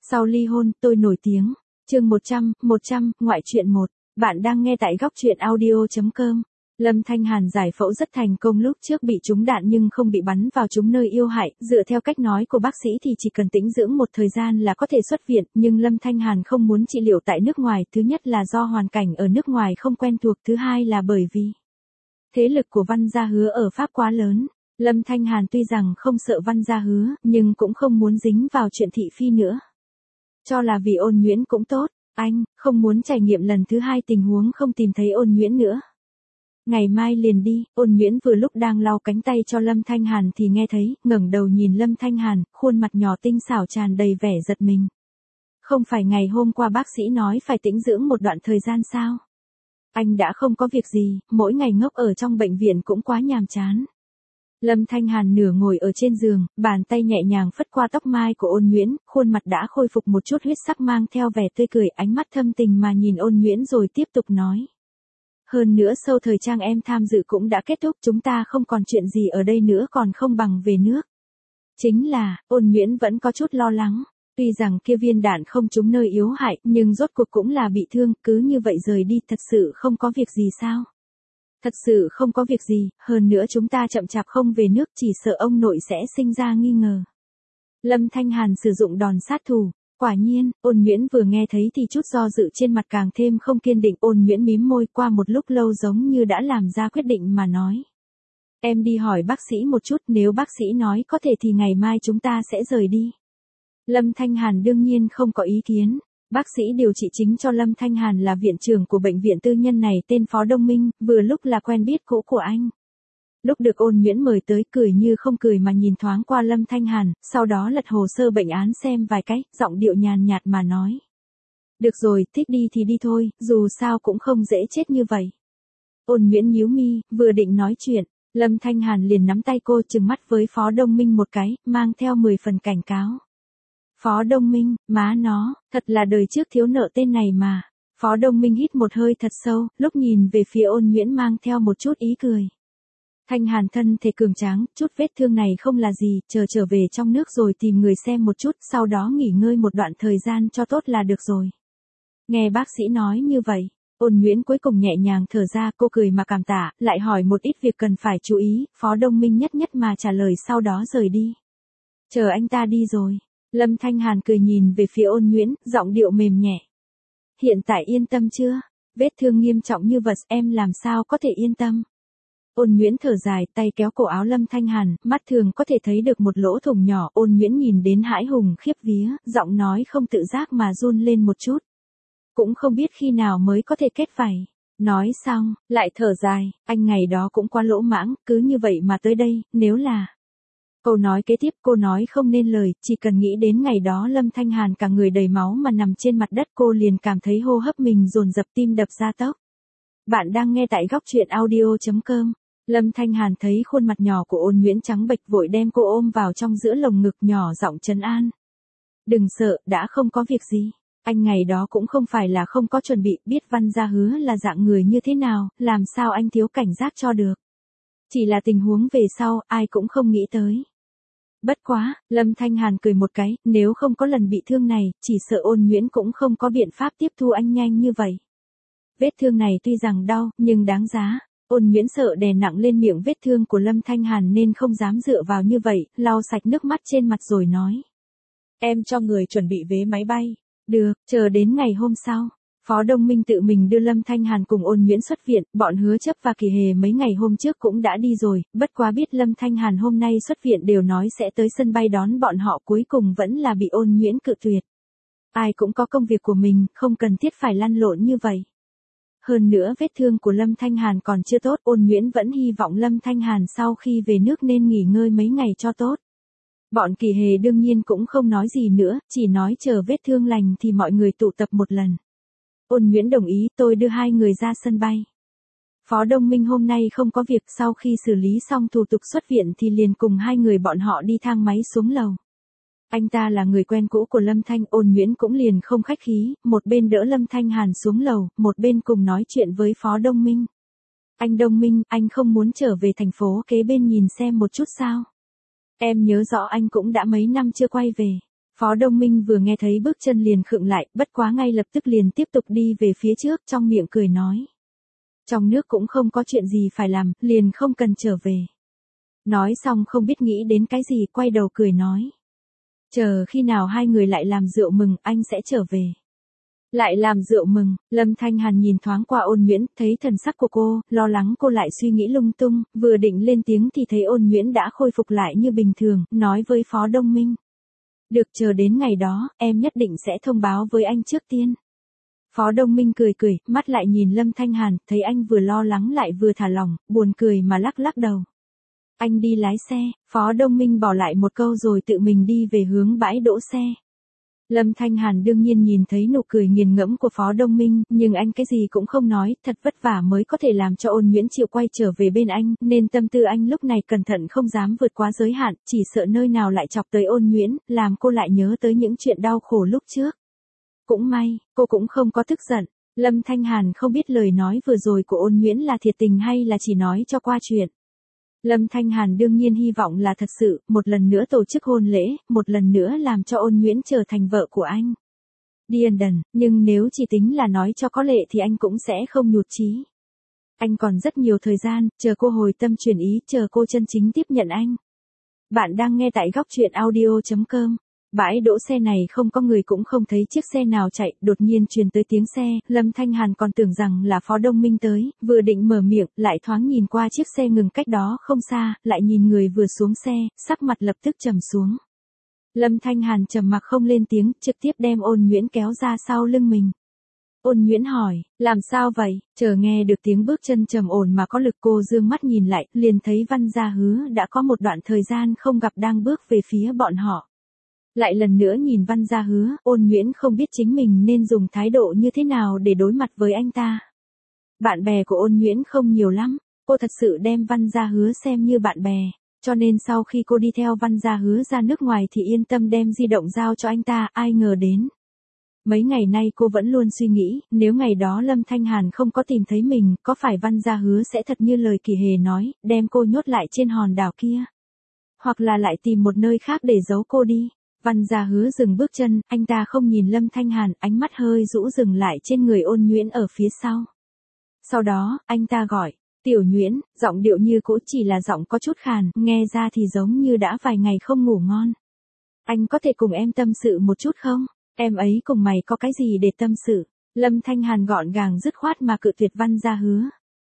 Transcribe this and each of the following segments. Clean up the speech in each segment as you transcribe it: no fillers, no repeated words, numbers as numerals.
Sau ly hôn, tôi nổi tiếng. Chương 100, ngoại truyện 1. Bạn đang nghe tại góc truyện audio.com. Lâm Thanh Hàn giải phẫu rất thành công, lúc trước bị trúng đạn nhưng không bị bắn vào trúng nơi yêu hại, dựa theo cách nói của bác sĩ thì chỉ cần tĩnh dưỡng một thời gian là có thể xuất viện, nhưng Lâm Thanh Hàn không muốn trị liệu tại nước ngoài, thứ nhất là do hoàn cảnh ở nước ngoài không quen thuộc, thứ hai là bởi vì thế lực của Văn Gia Hứa ở Pháp quá lớn. Lâm Thanh Hàn tuy rằng không sợ Văn Gia Hứa, nhưng cũng không muốn dính vào chuyện thị phi nữa. Cho là vì Ôn Nhuyễn cũng tốt, anh không muốn trải nghiệm lần thứ hai tình huống không tìm thấy Ôn Nhuyễn nữa. Ngày mai liền đi. Ôn Nhuyễn vừa lúc đang lau cánh tay cho Lâm Thanh Hàn thì nghe thấy, ngẩng đầu nhìn Lâm Thanh Hàn, khuôn mặt nhỏ tinh xảo tràn đầy vẻ giật mình. Không phải ngày hôm qua bác sĩ nói phải tĩnh dưỡng một đoạn thời gian sao? Anh đã không có việc gì, mỗi ngày ngốc ở trong bệnh viện cũng quá nhàm chán. Lâm Thanh Hàn nửa ngồi ở trên giường, bàn tay nhẹ nhàng phất qua tóc mai của Ôn Nhuyễn, khuôn mặt đã khôi phục một chút huyết sắc, mang theo vẻ tươi cười, ánh mắt thâm tình mà nhìn Ôn Nhuyễn rồi tiếp tục nói. Hơn nữa show thời trang em tham dự cũng đã kết thúc, chúng ta không còn chuyện gì ở đây nữa, còn không bằng về nước. Chính là, Ôn Nhuyễn vẫn có chút lo lắng. Tuy rằng kia viên đạn không trúng nơi yếu hại, nhưng rốt cuộc cũng là bị thương, cứ như vậy rời đi thật sự không có việc gì sao? Thật sự không có việc gì, hơn nữa chúng ta chậm chạp không về nước, chỉ sợ ông nội sẽ sinh ra nghi ngờ. Lâm Thanh Hàn sử dụng đòn sát thủ. Quả nhiên, Ôn Nhuyễn vừa nghe thấy thì chút do dự trên mặt càng thêm không kiên định. Ôn Nhuyễn mím môi, qua một lúc lâu giống như đã làm ra quyết định mà nói. Em đi hỏi bác sĩ một chút, nếu bác sĩ nói có thể thì ngày mai chúng ta sẽ rời đi. Lâm Thanh Hàn đương nhiên không có ý kiến. Bác sĩ điều trị chính cho Lâm Thanh Hàn là viện trưởng của bệnh viện tư nhân này, tên Phó Đông Minh, vừa lúc là quen biết cũ của anh. Lúc được Ôn Nhuyễn mời tới, cười như không cười mà nhìn thoáng qua Lâm Thanh Hàn, sau đó lật hồ sơ bệnh án xem vài cái, giọng điệu nhàn nhạt mà nói. Được rồi, thích đi thì đi thôi, dù sao cũng không dễ chết như vậy. Ôn Nhuyễn nhíu mi, vừa định nói chuyện, Lâm Thanh Hàn liền nắm tay cô, trừng mắt với Phó Đông Minh một cái, mang theo 10 phần cảnh cáo. Phó Đông Minh, má nó, thật là đời trước thiếu nợ tên này mà. Phó Đông Minh hít một hơi thật sâu, lúc nhìn về phía Ôn Nhuyễn mang theo một chút ý cười. Thanh Hàn thân thể cường tráng, chút vết thương này không là gì, trở về trong nước rồi tìm người xem một chút, sau đó nghỉ ngơi một đoạn thời gian cho tốt là được rồi. Nghe bác sĩ nói như vậy, Ôn Nhuyễn cuối cùng nhẹ nhàng thở ra, cô cười mà cảm tạ, lại hỏi một ít việc cần phải chú ý, Phó Đông Minh nhất nhất mà trả lời, sau đó rời đi. Chờ anh ta đi rồi. Lâm Thanh Hàn cười nhìn về phía Ôn Nhuyễn, giọng điệu mềm nhẹ. Hiện tại yên tâm chưa? Vết thương nghiêm trọng như vậy em làm sao có thể yên tâm? Ôn Nhuyễn thở dài, tay kéo cổ áo Lâm Thanh Hàn, mắt thường có thể thấy được một lỗ thủng nhỏ. Ôn Nhuyễn nhìn đến hãi hùng khiếp vía, giọng nói không tự giác mà run lên một chút. Cũng không biết khi nào mới có thể kết vảy. Nói xong, lại thở dài, anh ngày đó cũng quá lỗ mãng, cứ như vậy mà tới đây, nếu là... Câu nói kế tiếp cô nói không nên lời, chỉ cần nghĩ đến ngày đó Lâm Thanh Hàn cả người đầy máu mà nằm trên mặt đất, cô liền cảm thấy hô hấp mình dồn dập, tim đập ra tốc. Bạn đang nghe tại góc truyện audio.com. Lâm Thanh Hàn thấy khuôn mặt nhỏ của Ôn Nhuyễn trắng bệch, vội đem cô ôm vào trong giữa lồng ngực, nhỏ giọng trấn an. Đừng sợ, đã không có việc gì. Anh ngày đó cũng không phải là không có chuẩn bị, biết Văn Gia Hứa là dạng người như thế nào, làm sao anh thiếu cảnh giác cho được. Chỉ là tình huống về sau, ai cũng không nghĩ tới. Bất quá, Lâm Thanh Hàn cười một cái, nếu không có lần bị thương này, chỉ sợ Ôn Nhuyễn cũng không có biện pháp tiếp thu anh nhanh như vậy. Vết thương này tuy rằng đau, nhưng đáng giá. Ôn Nhuyễn sợ đè nặng lên miệng vết thương của Lâm Thanh Hàn nên không dám dựa vào như vậy, lau sạch nước mắt trên mặt rồi nói. Em cho người chuẩn bị vé máy bay. Được, chờ đến ngày hôm sau. Phó Đông Minh tự mình đưa Lâm Thanh Hàn cùng Ôn Nhuyễn xuất viện, bọn Hứa Chấp và Kỳ Hề mấy ngày hôm trước cũng đã đi rồi, bất quá biết Lâm Thanh Hàn hôm nay xuất viện đều nói sẽ tới sân bay đón bọn họ, cuối cùng vẫn là bị Ôn Nhuyễn cự tuyệt. Ai cũng có công việc của mình, không cần thiết phải lăn lộn như vậy. Hơn nữa vết thương của Lâm Thanh Hàn còn chưa tốt, Ôn Nhuyễn vẫn hy vọng Lâm Thanh Hàn sau khi về nước nên nghỉ ngơi mấy ngày cho tốt. Bọn Kỳ Hề đương nhiên cũng không nói gì nữa, chỉ nói chờ vết thương lành thì mọi người tụ tập một lần. Ôn Nhuyễn đồng ý, tôi đưa hai người ra sân bay. Phó Đông Minh hôm nay không có việc, sau khi xử lý xong thủ tục xuất viện thì liền cùng hai người bọn họ đi thang máy xuống lầu. Anh ta là người quen cũ của Lâm Thanh, Ôn Nhuyễn cũng liền không khách khí, một bên đỡ Lâm Thanh Hàn xuống lầu, một bên cùng nói chuyện với Phó Đông Minh. Anh Đông Minh, anh không muốn trở về thành phố kế bên nhìn xem một chút sao? Em nhớ rõ anh cũng đã mấy năm chưa quay về. Phó Đông Minh vừa nghe thấy bước chân liền khựng lại, bất quá ngay lập tức liền tiếp tục đi về phía trước, trong miệng cười nói. Trong nước cũng không có chuyện gì phải làm, liền không cần trở về. Nói xong không biết nghĩ đến cái gì, quay đầu cười nói. Chờ khi nào hai người lại làm rượu mừng, anh sẽ trở về. Lại làm rượu mừng, Lâm Thanh Hàn nhìn thoáng qua Ôn Nguyễn, thấy thần sắc của cô, lo lắng cô lại suy nghĩ lung tung, vừa định lên tiếng thì thấy Ôn Nguyễn đã khôi phục lại như bình thường, nói với Phó Đông Minh. Được, chờ đến ngày đó, em nhất định sẽ thông báo với anh trước tiên. Phó Đông Minh cười cười, mắt lại nhìn Lâm Thanh Hàn, thấy anh vừa lo lắng lại vừa thả lỏng, buồn cười mà lắc lắc đầu. Anh đi lái xe, Phó Đông Minh bỏ lại một câu rồi tự mình đi về hướng bãi đỗ xe. Lâm Thanh Hàn đương nhiên nhìn thấy nụ cười nghiền ngẫm của Phó Đông Minh, nhưng anh cái gì cũng không nói, thật vất vả mới có thể làm cho Ôn Nguyễn chịu quay trở về bên anh, nên tâm tư anh lúc này cẩn thận không dám vượt quá giới hạn, chỉ sợ nơi nào lại chọc tới Ôn Nguyễn, làm cô lại nhớ tới những chuyện đau khổ lúc trước. Cũng may, cô cũng không có tức giận. Lâm Thanh Hàn không biết lời nói vừa rồi của Ôn Nguyễn là thiệt tình hay là chỉ nói cho qua chuyện. Lâm Thanh Hàn đương nhiên hy vọng là thật sự, một lần nữa tổ chức hôn lễ, một lần nữa làm cho Ôn Nguyễn trở thành vợ của anh. Điên đần, nhưng nếu chỉ tính là nói cho có lệ thì anh cũng sẽ không nhụt chí. Anh còn rất nhiều thời gian, chờ cô hồi tâm chuyển ý, chờ cô chân chính tiếp nhận anh. Bạn đang nghe tại góc truyện audio.com. Bãi đỗ xe này không có người cũng không thấy chiếc xe nào chạy, đột nhiên truyền tới tiếng xe, Lâm Thanh Hàn còn tưởng rằng là Phó Đông Minh tới, vừa định mở miệng, lại thoáng nhìn qua chiếc xe ngừng cách đó không xa, lại nhìn người vừa xuống xe, sắc mặt lập tức trầm xuống. Lâm Thanh Hàn trầm mặc không lên tiếng, trực tiếp đem Ôn Nguyễn kéo ra sau lưng mình. Ôn Nguyễn hỏi, làm sao vậy? Chờ nghe được tiếng bước chân trầm ổn mà có lực, cô dương mắt nhìn lại, liền thấy Văn Gia Hứa đã có một đoạn thời gian không gặp đang bước về phía bọn họ. Lại lần nữa nhìn Văn Gia Hứa, Ôn Nguyễn không biết chính mình nên dùng thái độ như thế nào để đối mặt với anh ta. Bạn bè của Ôn Nguyễn không nhiều lắm, cô thật sự đem Văn Gia Hứa xem như bạn bè, cho nên sau khi cô đi theo Văn Gia Hứa ra nước ngoài thì yên tâm đem di động giao cho anh ta, ai ngờ đến. Mấy ngày nay cô vẫn luôn suy nghĩ, nếu ngày đó Lâm Thanh Hàn không có tìm thấy mình, có phải Văn Gia Hứa sẽ thật như lời Kỳ Hề nói, đem cô nhốt lại trên hòn đảo kia. Hoặc là lại tìm một nơi khác để giấu cô đi. Văn Gia Hứa dừng bước chân, anh ta không nhìn Lâm Thanh Hàn, ánh mắt hơi rũ dừng lại trên người Ôn Nguyễn ở phía sau. Sau đó, anh ta gọi, Tiểu Nguyễn, giọng điệu như cũ chỉ là giọng có chút khàn, nghe ra thì giống như đã vài ngày không ngủ ngon. Anh có thể cùng em tâm sự một chút không? Em ấy cùng mày có cái gì để tâm sự? Lâm Thanh Hàn gọn gàng dứt khoát mà cự tuyệt Văn Gia Hứa.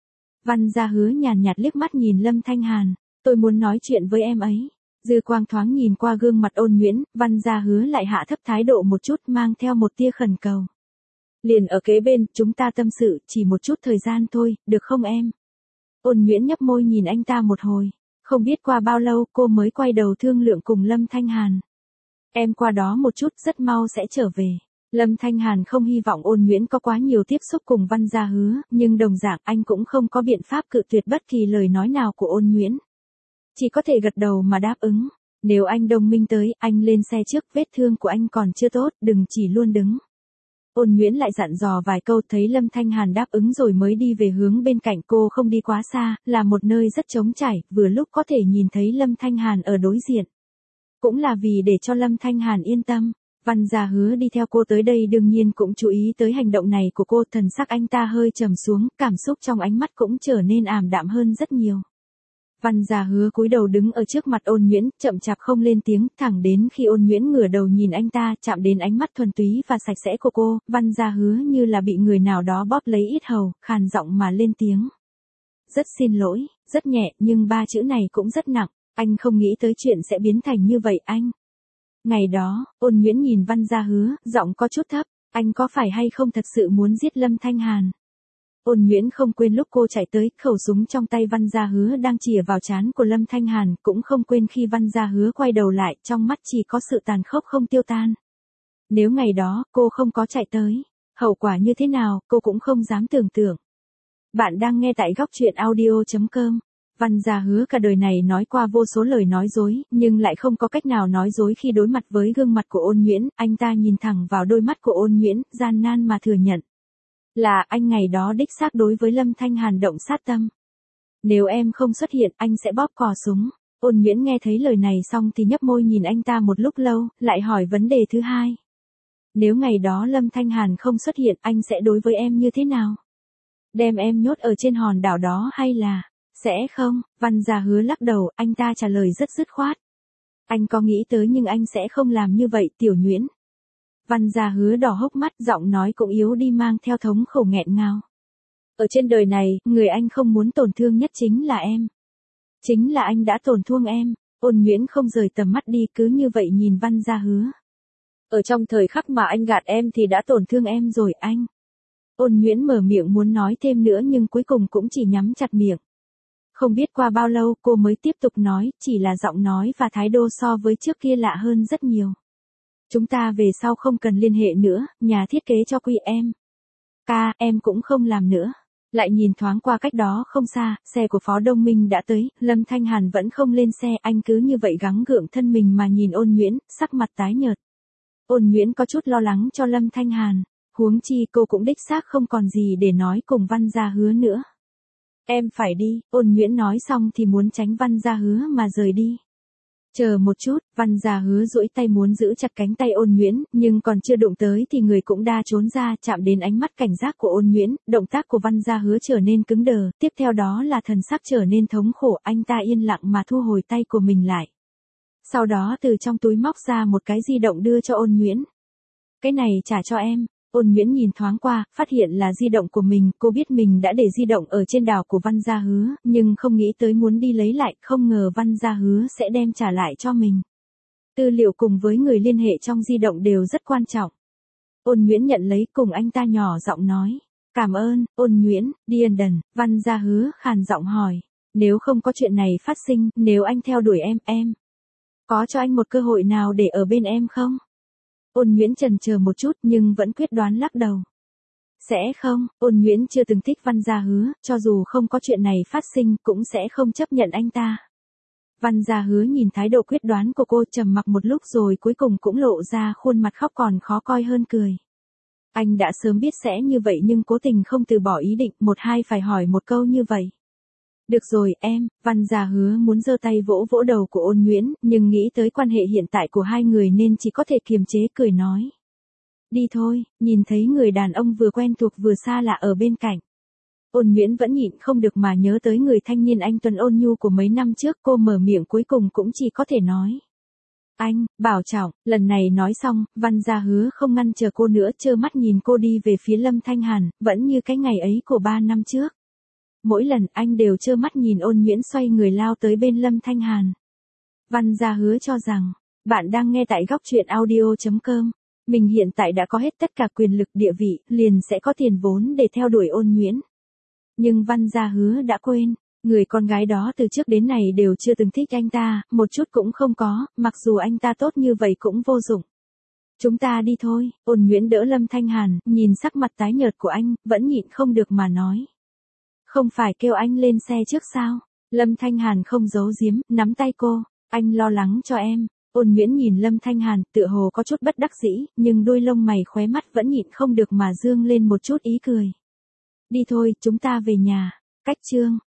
Văn Gia Hứa nhàn nhạt liếc mắt nhìn Lâm Thanh Hàn, tôi muốn nói chuyện với em ấy. Dư quang thoáng nhìn qua gương mặt Ôn Nguyễn, Văn Gia Hứa lại hạ thấp thái độ một chút, mang theo một tia khẩn cầu. Liền ở kế bên, chúng ta tâm sự, chỉ một chút thời gian thôi, được không em? Ôn Nguyễn nhấp môi nhìn anh ta một hồi, không biết qua bao lâu cô mới quay đầu thương lượng cùng Lâm Thanh Hàn. Em qua đó một chút, rất mau sẽ trở về. Lâm Thanh Hàn không hy vọng Ôn Nguyễn có quá nhiều tiếp xúc cùng Văn Gia Hứa, nhưng đồng dạng anh cũng không có biện pháp cự tuyệt bất kỳ lời nói nào của Ôn Nguyễn. Chỉ có thể gật đầu mà đáp ứng. Nếu anh Đông Minh tới, anh lên xe trước, vết thương của anh còn chưa tốt, đừng chỉ luôn đứng. Ôn Nguyễn lại dặn dò vài câu, thấy Lâm Thanh Hàn đáp ứng rồi mới đi về hướng bên cạnh. Cô không đi quá xa, là một nơi rất trống trải, vừa lúc có thể nhìn thấy Lâm Thanh Hàn ở đối diện. Cũng là vì để cho Lâm Thanh Hàn yên tâm. Văn Gia Hứa đi theo cô tới đây đương nhiên cũng chú ý tới hành động này của cô, thần sắc anh ta hơi trầm xuống, cảm xúc trong ánh mắt cũng trở nên ảm đạm hơn rất nhiều. Văn Gia Hứa cúi đầu đứng ở trước mặt Ôn Nguyễn, chậm chạp không lên tiếng, thẳng đến khi Ôn Nguyễn ngửa đầu nhìn anh ta, chạm đến ánh mắt thuần túy và sạch sẽ của cô, Văn Gia Hứa như là bị người nào đó bóp lấy yết hầu, khàn giọng mà lên tiếng. Rất xin lỗi, rất nhẹ, nhưng ba chữ này cũng rất nặng, anh không nghĩ tới chuyện sẽ biến thành như vậy anh. Ngày đó, Ôn Nguyễn nhìn Văn Gia Hứa, giọng có chút thấp, anh có phải hay không thật sự muốn giết Lâm Thanh Hàn? Ôn Nguyễn không quên lúc cô chạy tới, khẩu súng trong tay Văn Gia Hứa đang chĩa vào trán của Lâm Thanh Hàn, cũng không quên khi Văn Gia Hứa quay đầu lại, trong mắt chỉ có sự tàn khốc không tiêu tan. Nếu ngày đó, cô không có chạy tới, hậu quả như thế nào, cô cũng không dám tưởng tượng. Bạn đang nghe tại góc truyện audio.com. Văn Gia Hứa cả đời này nói qua vô số lời nói dối, nhưng lại không có cách nào nói dối khi đối mặt với gương mặt của Ôn Nguyễn, anh ta nhìn thẳng vào đôi mắt của Ôn Nguyễn, gian nan mà thừa nhận. Là anh ngày đó đích xác đối với Lâm Thanh Hàn động sát tâm. Nếu em không xuất hiện, anh sẽ bóp cò súng. Ôn Nguyễn nghe thấy lời này xong thì nhấp môi nhìn anh ta một lúc lâu, lại hỏi vấn đề thứ hai. Nếu ngày đó Lâm Thanh Hàn không xuất hiện, anh sẽ đối với em như thế nào? Đem em nhốt ở trên hòn đảo đó hay là... Sẽ không, Văn Gia Hứa lắc đầu, anh ta trả lời rất dứt khoát. Anh có nghĩ tới nhưng anh sẽ không làm như vậy, Tiểu Nguyễn. Văn Gia Hứa đỏ hốc mắt, giọng nói cũng yếu đi mang theo thống khổ nghẹn ngào. Ở trên đời này, người anh không muốn tổn thương nhất chính là em. Chính là anh đã tổn thương em. Ôn Nguyễn không rời tầm mắt đi, cứ như vậy nhìn Văn Gia Hứa. Ở trong thời khắc mà anh gạt em thì đã tổn thương em rồi anh. Ôn Nguyễn mở miệng muốn nói thêm nữa nhưng cuối cùng cũng chỉ nhắm chặt miệng. Không biết qua bao lâu cô mới tiếp tục nói, chỉ là giọng nói và thái độ so với trước kia lạ hơn rất nhiều. Chúng ta về sau không cần liên hệ nữa, nhà thiết kế cho quy em. Ca, em cũng không làm nữa. Lại nhìn thoáng qua cách đó không xa, xe của Phó Đông Minh đã tới, Lâm Thanh Hàn vẫn không lên xe, anh cứ như vậy gắng gượng thân mình mà nhìn Ôn Nguyễn, sắc mặt tái nhợt. Ôn Nguyễn có chút lo lắng cho Lâm Thanh Hàn, huống chi cô cũng đích xác không còn gì để nói cùng Văn Gia Hứa nữa. Em phải đi, Ôn Nguyễn nói xong thì muốn tránh Văn Gia Hứa mà rời đi. Chờ một chút, Văn Gia Hứa duỗi tay muốn giữ chặt cánh tay Ôn Nguyễn, nhưng còn chưa đụng tới thì người cũng đã trốn ra, chạm đến ánh mắt cảnh giác của Ôn Nguyễn, động tác của Văn Gia Hứa trở nên cứng đờ, tiếp theo đó là thần sắc trở nên thống khổ, anh ta yên lặng mà thu hồi tay của mình lại. Sau đó từ trong túi móc ra một cái di động đưa cho Ôn Nguyễn. Cái này trả cho em. Ôn Nguyễn nhìn thoáng qua, phát hiện là di động của mình, cô biết mình đã để di động ở trên đảo của Văn Gia Hứa, nhưng không nghĩ tới muốn đi lấy lại, không ngờ Văn Gia Hứa sẽ đem trả lại cho mình. Tư liệu cùng với người liên hệ trong di động đều rất quan trọng. Ôn Nguyễn nhận lấy cùng anh ta nhỏ giọng nói. Cảm ơn, Ôn Nguyễn, Điền. Văn Gia Hứa khàn giọng hỏi. Nếu không có chuyện này phát sinh, nếu anh theo đuổi em. Có cho anh một cơ hội nào để ở bên em không? Ôn Nguyễn chần chờ một chút nhưng vẫn quyết đoán lắc đầu. Sẽ không, Ôn Nguyễn chưa từng thích Văn Gia Hứa, cho dù không có chuyện này phát sinh cũng sẽ không chấp nhận anh ta. Văn Gia Hứa nhìn thái độ quyết đoán của cô trầm mặc một lúc rồi cuối cùng cũng lộ ra khuôn mặt khóc còn khó coi hơn cười. Anh đã sớm biết sẽ như vậy nhưng cố tình không từ bỏ ý định, một hai phải hỏi một câu như vậy. Được rồi em, Văn Gia Hứa muốn giơ tay vỗ vỗ đầu của Ôn Nguyễn, nhưng nghĩ tới quan hệ hiện tại của hai người nên chỉ có thể kiềm chế cười nói. Đi thôi, nhìn thấy người đàn ông vừa quen thuộc vừa xa lạ ở bên cạnh. Ôn Nguyễn vẫn nhịn không được mà nhớ tới người thanh niên anh tuấn ôn nhu của mấy năm trước, cô mở miệng cuối cùng cũng chỉ có thể nói. Anh, bảo trọng, lần này nói xong, Văn Gia Hứa không ngăn chờ cô nữa, trơ mắt nhìn cô đi về phía Lâm Thanh Hàn, vẫn như cái ngày ấy của 3 năm trước. Mỗi lần anh đều trơ mắt nhìn Ôn Nguyễn xoay người lao tới bên Lâm Thanh Hàn. Văn Gia Hứa cho rằng, bạn đang nghe tại góc truyện audio.com. Mình hiện tại đã có hết tất cả quyền lực địa vị, liền sẽ có tiền vốn để theo đuổi Ôn Nguyễn. Nhưng Văn Gia Hứa đã quên, người con gái đó từ trước đến nay đều chưa từng thích anh ta, một chút cũng không có, mặc dù anh ta tốt như vậy cũng vô dụng. Chúng ta đi thôi, Ôn Nguyễn đỡ Lâm Thanh Hàn, nhìn sắc mặt tái nhợt của anh, vẫn nhịn không được mà nói. Không phải kêu anh lên xe trước sao? Lâm Thanh Hàn không giấu giếm, nắm tay cô, anh lo lắng cho em. Ôn Nguyễn nhìn Lâm Thanh Hàn, tựa hồ có chút bất đắc dĩ, nhưng đôi lông mày khóe mắt vẫn nhịn không được mà dương lên một chút ý cười. Đi thôi, chúng ta về nhà. Cách chương